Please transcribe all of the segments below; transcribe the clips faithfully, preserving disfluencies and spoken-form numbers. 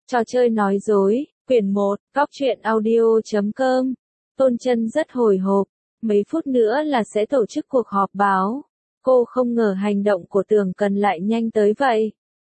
Trò chơi nói dối, quyển một, góc truyện audio chấm com. Tôn Chân rất hồi hộp, mấy phút nữa là sẽ tổ chức cuộc họp báo. Cô không ngờ hành động của Tưởng Cần lại nhanh tới vậy.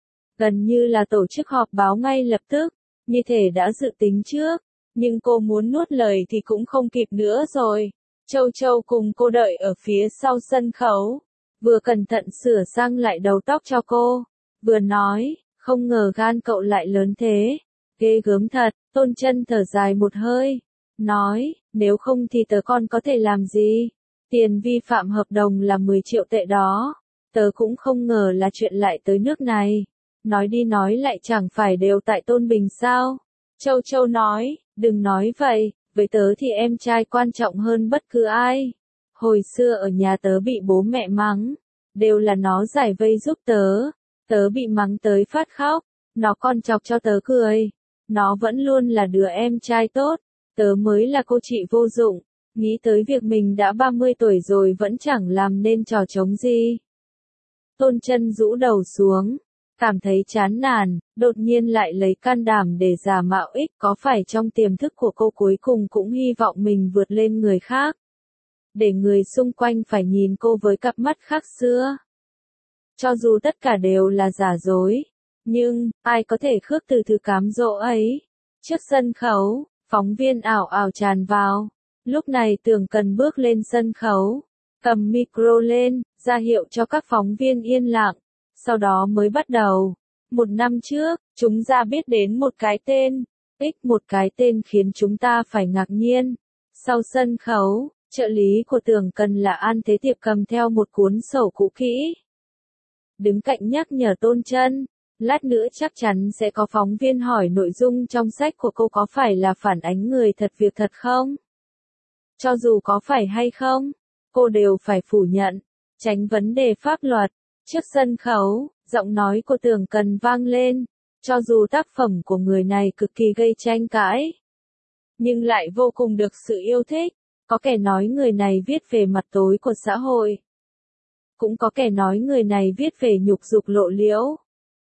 Gần như là tổ chức họp báo ngay lập tức, như thể đã dự tính trước, nhưng cô muốn nuốt lời thì cũng không kịp nữa rồi. Châu Châu cùng cô đợi ở phía sau sân khấu, vừa cẩn thận sửa sang lại đầu tóc cho cô, vừa nói, không ngờ gan cậu lại lớn thế, ghê gớm thật. Tôn Chân thở dài một hơi, nói, nếu không thì tớ còn có thể làm gì, tiền vi phạm hợp đồng là mười triệu tệ đó, tớ cũng không ngờ là chuyện lại tới nước này, nói đi nói lại chẳng phải đều tại Tôn Bình sao. Châu Châu nói, đừng nói vậy, với tớ thì em trai quan trọng hơn bất cứ ai. Hồi xưa ở nhà tớ bị bố mẹ mắng, đều là nó giải vây giúp tớ, tớ bị mắng tới phát khóc, nó còn chọc cho tớ cười. Nó vẫn luôn là đứa em trai tốt, tớ mới là cô chị vô dụng, nghĩ tới việc mình đã ba mươi tuổi rồi vẫn chẳng làm nên trò trống gì. Tôn Chân rũ đầu xuống, cảm thấy chán nản, đột nhiên lại lấy can đảm để giả mạo ích, có phải trong tiềm thức của cô cuối cùng cũng hy vọng mình vượt lên người khác, để người xung quanh phải nhìn cô với cặp mắt khác xưa. Cho dù tất cả đều là giả dối, nhưng, ai có thể khước từ thứ cám dỗ ấy? Trước sân khấu, phóng viên ảo ảo tràn vào. Lúc này Tưởng Cần bước lên sân khấu, cầm micro lên, ra hiệu cho các phóng viên yên lặng. Sau đó mới bắt đầu. Một năm trước, chúng ta biết đến một cái tên, X, một cái tên khiến chúng ta phải ngạc nhiên. Sau sân khấu, trợ lý của Tưởng Cần là An Thế Tiệp cầm theo một cuốn sổ cũ kỹ, đứng cạnh nhắc nhở Tôn Chân. Lát nữa chắc chắn sẽ có phóng viên hỏi nội dung trong sách của cô có phải là phản ánh người thật việc thật không? Cho dù có phải hay không, cô đều phải phủ nhận, tránh vấn đề pháp luật. Trước sân khấu, giọng nói của Tưởng Cần vang lên, cho dù tác phẩm của người này cực kỳ gây tranh cãi, nhưng lại vô cùng được sự yêu thích. Có kẻ nói người này viết về mặt tối của xã hội, cũng có kẻ nói người này viết về nhục dục lộ liễu.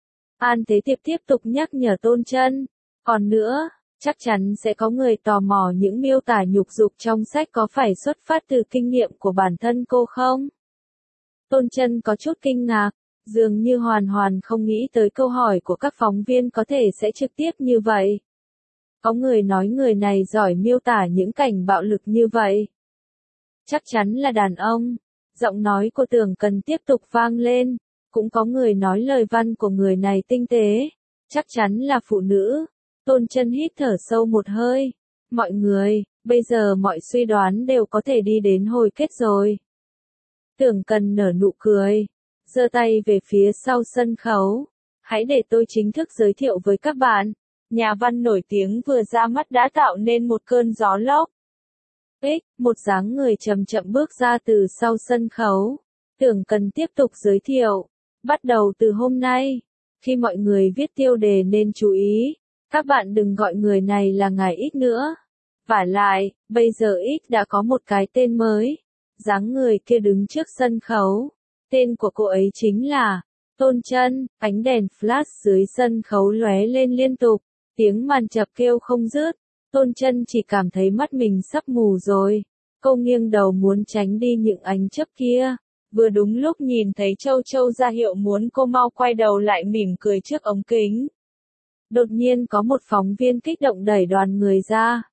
An Thế Tiệp tiếp tục nhắc nhở Tôn Chân, còn nữa, chắc chắn sẽ có người tò mò những miêu tả nhục dục trong sách có phải xuất phát từ kinh nghiệm của bản thân cô không? Tôn Chân có chút kinh ngạc, dường như hoàn hoàn không nghĩ tới câu hỏi của các phóng viên có thể sẽ trực tiếp như vậy. Có người nói người này giỏi miêu tả những cảnh bạo lực như vậy. Chắc chắn là đàn ông. Giọng nói của Tưởng Cần tiếp tục vang lên. Cũng có người nói lời văn của người này tinh tế, chắc chắn là phụ nữ. Tôn Chân hít thở sâu một hơi. Mọi người, bây giờ mọi suy đoán đều có thể đi đến hồi kết rồi. Tưởng Cần nở nụ cười, giơ tay về phía sau sân khấu. Hãy để tôi chính thức giới thiệu với các bạn. Nhà văn nổi tiếng vừa ra mắt đã tạo nên một cơn gió lốc. X, một dáng người chậm chậm bước ra từ sau sân khấu. Tưởng Cần tiếp tục giới thiệu. Bắt đầu từ hôm nay, khi mọi người viết tiêu đề nên chú ý, các bạn đừng gọi người này là ngài X nữa. Vả lại, bây giờ X đã có một cái tên mới. Dáng người kia đứng trước sân khấu. Tên của cô ấy chính là Tôn Chân. Ánh đèn flash dưới sân khấu lóe lên liên tục, tiếng màn chập kêu không dứt. Tôn Chân chỉ cảm thấy mắt mình sắp mù rồi. Cô nghiêng đầu muốn tránh đi những ánh chớp kia. Vừa đúng lúc nhìn thấy Châu Châu ra hiệu muốn cô mau quay đầu lại mỉm cười trước ống kính. Đột nhiên có một phóng viên kích động đẩy đoàn người ra,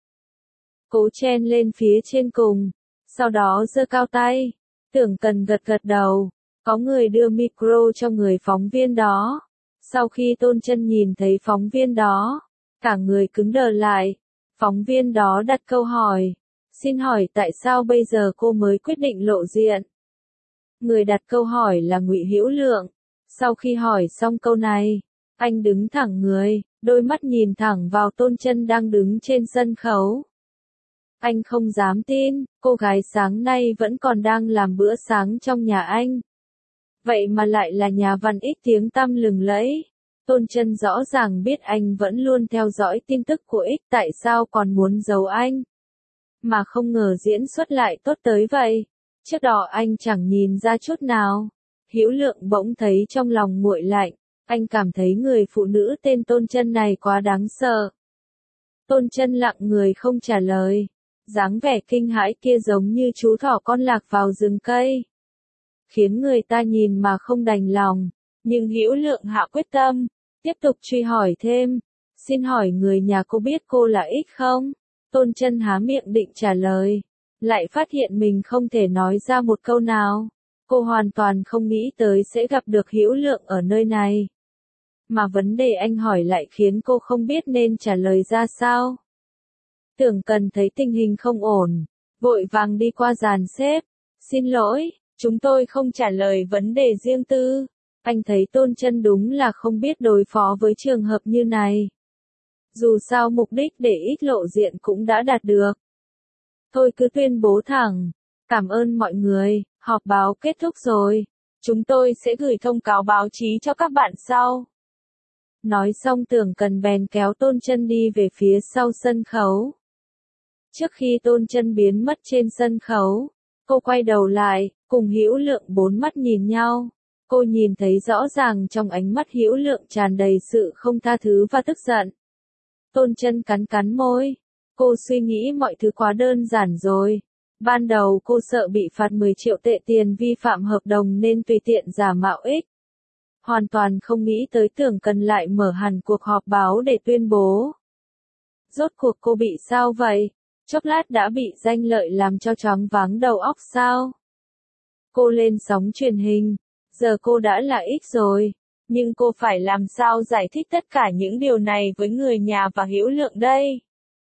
cố chen lên phía trên cùng, sau đó giơ cao tay. Tưởng Cần gật gật đầu, có người đưa micro cho người phóng viên đó. Sau khi Tôn Chân nhìn thấy phóng viên đó, cả người cứng đờ lại. Phóng viên đó đặt câu hỏi, xin hỏi tại sao bây giờ cô mới quyết định lộ diện? Người đặt câu hỏi là Ngụy Hữu Lượng. Sau khi hỏi xong câu này, anh đứng thẳng người, đôi mắt nhìn thẳng vào Tôn Chân đang đứng trên sân khấu. Anh không dám tin, cô gái sáng nay vẫn còn đang làm bữa sáng trong nhà anh. Vậy mà lại là nhà văn X tiếng tăm lừng lẫy. Tôn Chân rõ ràng biết anh vẫn luôn theo dõi tin tức của X, tại sao còn muốn giấu anh? Mà không ngờ diễn xuất lại tốt tới vậy. Trước đó anh chẳng nhìn ra chút nào. Hữu Lượng bỗng thấy trong lòng nguội lạnh, Anh cảm thấy người phụ nữ tên Tôn Chân này quá đáng sợ. Tôn Chân lặng người không trả lời. Dáng vẻ kinh hãi kia giống như chú thỏ con lạc vào rừng cây. Khiến người ta nhìn mà không đành lòng. Nhưng Hữu Lượng hạ quyết tâm. Tiếp tục truy hỏi thêm. Xin hỏi người nhà cô biết cô là X không? Tôn Chân há miệng định trả lời. Lại phát hiện mình không thể nói ra một câu nào. Cô hoàn toàn không nghĩ tới sẽ gặp được Hữu Lượng ở nơi này. Mà vấn đề anh hỏi lại khiến cô không biết nên trả lời ra sao. Tưởng Cần thấy tình hình không ổn, vội vàng đi qua dàn xếp. Xin lỗi, chúng tôi không trả lời vấn đề riêng tư. Anh thấy Tôn Chân đúng là không biết đối phó với trường hợp như này. Dù sao mục đích để ít lộ diện cũng đã đạt được. Thôi cứ tuyên bố thẳng. Cảm ơn mọi người, họp báo kết thúc rồi. Chúng tôi sẽ gửi thông cáo báo chí cho các bạn sau. Nói xong Tưởng Cần bèn kéo Tôn Chân đi về phía sau sân khấu. Trước khi Tôn Chân biến mất trên sân khấu, cô quay đầu lại, cùng Hữu Lượng bốn mắt nhìn nhau. Cô nhìn thấy rõ ràng trong ánh mắt Hữu Lượng tràn đầy sự không tha thứ và tức giận. Tôn Chân cắn cắn môi. Cô suy nghĩ mọi thứ quá đơn giản rồi. Ban đầu cô sợ bị phạt mười triệu tệ tiền vi phạm hợp đồng nên tùy tiện giả mạo X. Hoàn toàn không nghĩ tới Tưởng Cần lại mở hẳn cuộc họp báo để tuyên bố. Rốt cuộc cô bị sao vậy? Chốc lát đã bị danh lợi làm cho choáng váng đầu óc sao? Cô lên sóng truyền hình, giờ cô đã là X rồi, nhưng cô phải làm sao giải thích tất cả những điều này với người nhà và Hữu Lượng đây?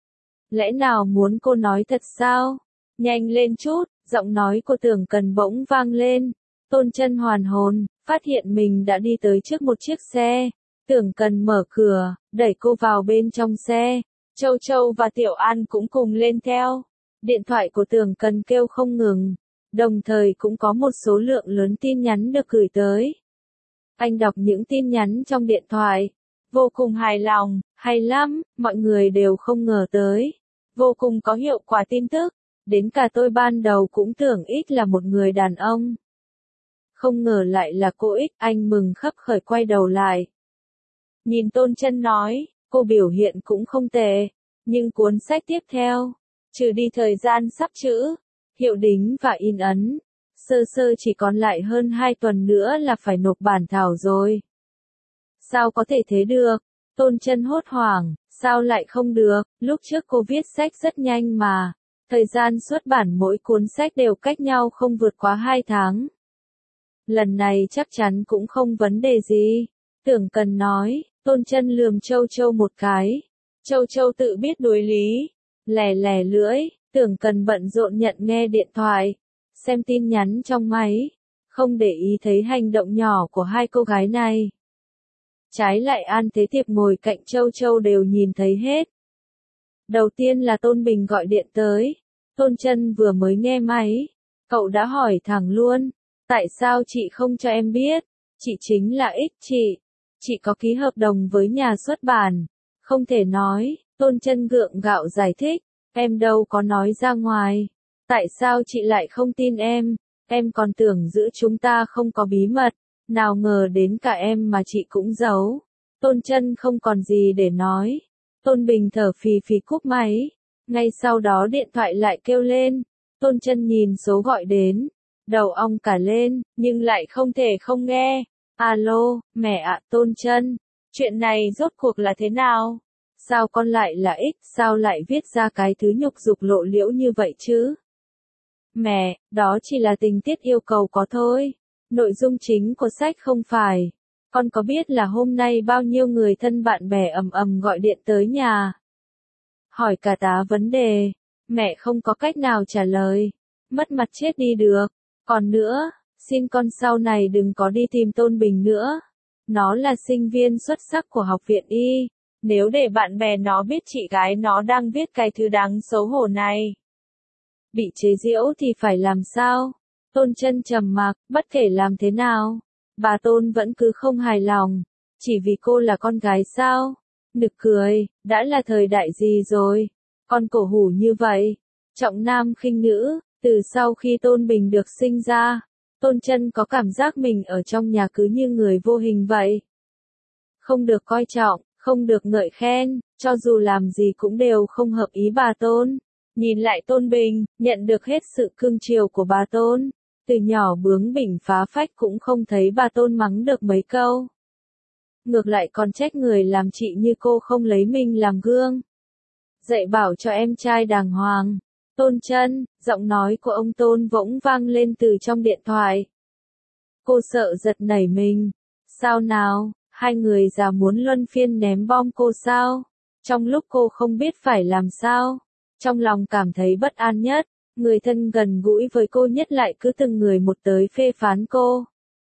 Lẽ nào muốn cô nói thật sao? Nhanh lên chút, giọng nói của Tưởng Cần bỗng vang lên. Tôn Chân hoàn hồn, phát hiện mình đã đi tới trước một chiếc xe. Tưởng Cần mở cửa, đẩy cô vào bên trong xe. Châu Châu và Tiểu An cũng cùng lên theo. Điện thoại của Tưởng Cần kêu không ngừng. Đồng thời cũng có một số lượng lớn tin nhắn được gửi tới. Anh đọc những tin nhắn trong điện thoại. Vô cùng hài lòng, hay lắm, mọi người đều không ngờ tới. Vô cùng có hiệu quả tin tức. Đến cả tôi ban đầu cũng tưởng X là một người đàn ông. Không ngờ lại là cô X, anh mừng khấp khởi quay đầu lại. Nhìn Tôn Chân nói, cô biểu hiện cũng không tệ, nhưng cuốn sách tiếp theo, trừ đi thời gian sắp chữ, hiệu đính và in ấn, sơ sơ chỉ còn lại hơn hai tuần nữa là phải nộp bản thảo rồi. Sao có thể thế được? Tôn Chân hốt hoảng, sao lại không được, lúc trước cô viết sách rất nhanh mà, thời gian xuất bản mỗi cuốn sách đều cách nhau không vượt quá hai tháng. Lần này chắc chắn cũng không vấn đề gì. Tưởng Cần nói. Tôn Chân lườm Châu Châu một cái. Châu Châu tự biết đối lý. Lè lè lưỡi. Tưởng Cần bận rộn nhận nghe điện thoại. Xem tin nhắn trong máy. Không để ý thấy hành động nhỏ của hai cô gái này. Trái lại An Thế Tiệp ngồi cạnh Châu Châu đều nhìn thấy hết. Đầu tiên là Tôn Bình gọi điện tới. Tôn Chân vừa mới nghe máy. Cậu đã hỏi thẳng luôn. Tại sao chị không cho em biết? Chị chính là X chị. Chị có ký hợp đồng với nhà xuất bản. Không thể nói. Tôn Chân gượng gạo giải thích. Em đâu có nói ra ngoài. Tại sao chị lại không tin em? Em còn tưởng giữa chúng ta không có bí mật. Nào ngờ đến cả em mà chị cũng giấu. Tôn Chân không còn gì để nói. Tôn Bình thở phì phì cúp máy. Ngay sau đó điện thoại lại kêu lên. Tôn Chân nhìn số gọi đến. Đầu ong cả lên, nhưng lại không thể không nghe. Alo, mẹ ạ, Tôn Chân. Chuyện này rốt cuộc là thế nào? Sao con lại là X, sao lại viết ra cái thứ nhục dục lộ liễu như vậy chứ? Mẹ, đó chỉ là tình tiết yêu cầu có thôi. Nội dung chính của sách không phải. Con có biết là hôm nay bao nhiêu người thân bạn bè ầm ầm gọi điện tới nhà? Hỏi cả tá vấn đề. Mẹ không có cách nào trả lời. Mất mặt chết đi được. Còn nữa, xin con sau này đừng có đi tìm Tôn Bình nữa. Nó là sinh viên xuất sắc của học viện Y. Nếu để bạn bè nó biết chị gái nó đang viết cái thứ đáng xấu hổ này. Bị chế giễu thì phải làm sao? Tôn Chân trầm mặc, bất kể làm thế nào. Bà Tôn vẫn cứ không hài lòng. Chỉ vì cô là con gái sao? Nực cười, đã là thời đại gì rồi? Con cổ hủ như vậy. Trọng nam khinh nữ. Từ sau khi Tôn Bình được sinh ra, Tôn Chân có cảm giác mình ở trong nhà cứ như người vô hình vậy. không được coi trọng, không được ngợi khen, cho dù làm gì cũng đều không hợp ý bà Tôn. Nhìn lại Tôn Bình, nhận được hết sự cưng chiều của bà Tôn. Từ nhỏ bướng bỉnh phá phách cũng không thấy bà Tôn mắng được mấy câu. Ngược lại còn trách người làm chị như cô không lấy mình làm gương. Dạy bảo cho em trai đàng hoàng. Tôn Chân, giọng nói của ông Tôn bỗng vang lên từ trong điện thoại. Cô sợ giật nảy mình. Sao nào, hai người già muốn luân phiên ném bom cô sao? Trong lúc cô không biết phải làm sao, trong lòng cảm thấy bất an nhất, người thân gần gũi với cô nhất lại cứ từng người một tới phê phán cô.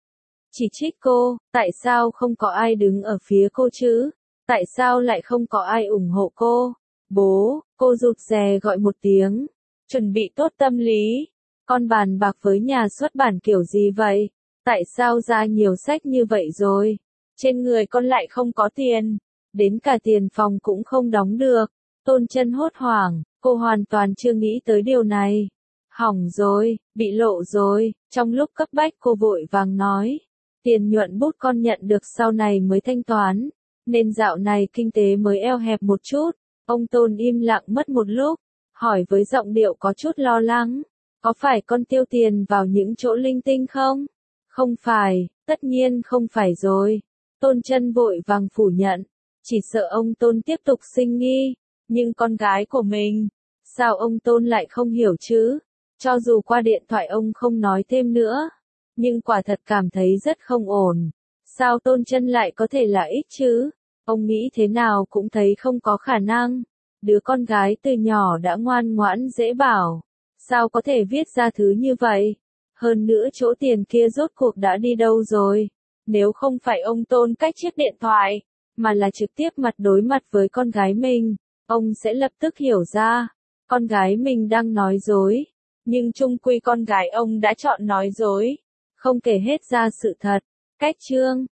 Chỉ trích cô, tại sao không có ai đứng ở phía cô chứ? Tại sao lại không có ai ủng hộ cô? Bố, cô rụt rè gọi một tiếng, chuẩn bị tốt tâm lý. Con bàn bạc với nhà xuất bản kiểu gì vậy? Tại sao ra nhiều sách như vậy rồi? Trên người con lại không có tiền, đến cả tiền phòng cũng không đóng được. Tôn Chân hốt hoảng, cô hoàn toàn chưa nghĩ tới điều này. Hỏng rồi, bị lộ rồi, trong lúc cấp bách cô vội vàng nói. Tiền nhuận bút con nhận được sau này mới thanh toán, nên dạo này kinh tế mới eo hẹp một chút. Ông Tôn im lặng mất một lúc, hỏi với giọng điệu có chút lo lắng. Có phải con tiêu tiền vào những chỗ linh tinh không? Không phải, tất nhiên không phải rồi. Tôn Chân vội vàng phủ nhận, chỉ sợ ông Tôn tiếp tục sinh nghi. Nhưng con gái của mình, sao ông Tôn lại không hiểu chứ? Cho dù qua điện thoại ông không nói thêm nữa, nhưng quả thật cảm thấy rất không ổn. Sao Tôn Chân lại có thể là ích chứ? Ông nghĩ thế nào cũng thấy không có khả năng. Đứa con gái từ nhỏ đã ngoan ngoãn dễ bảo, sao có thể viết ra thứ như vậy? Hơn nữa chỗ tiền kia rốt cuộc đã đi đâu rồi? Nếu không phải ông Tôn cách chiếc điện thoại, mà là trực tiếp mặt đối mặt với con gái mình, ông sẽ lập tức hiểu ra, con gái mình đang nói dối. Nhưng chung quy con gái ông đã chọn nói dối, không kể hết ra sự thật. Cách chương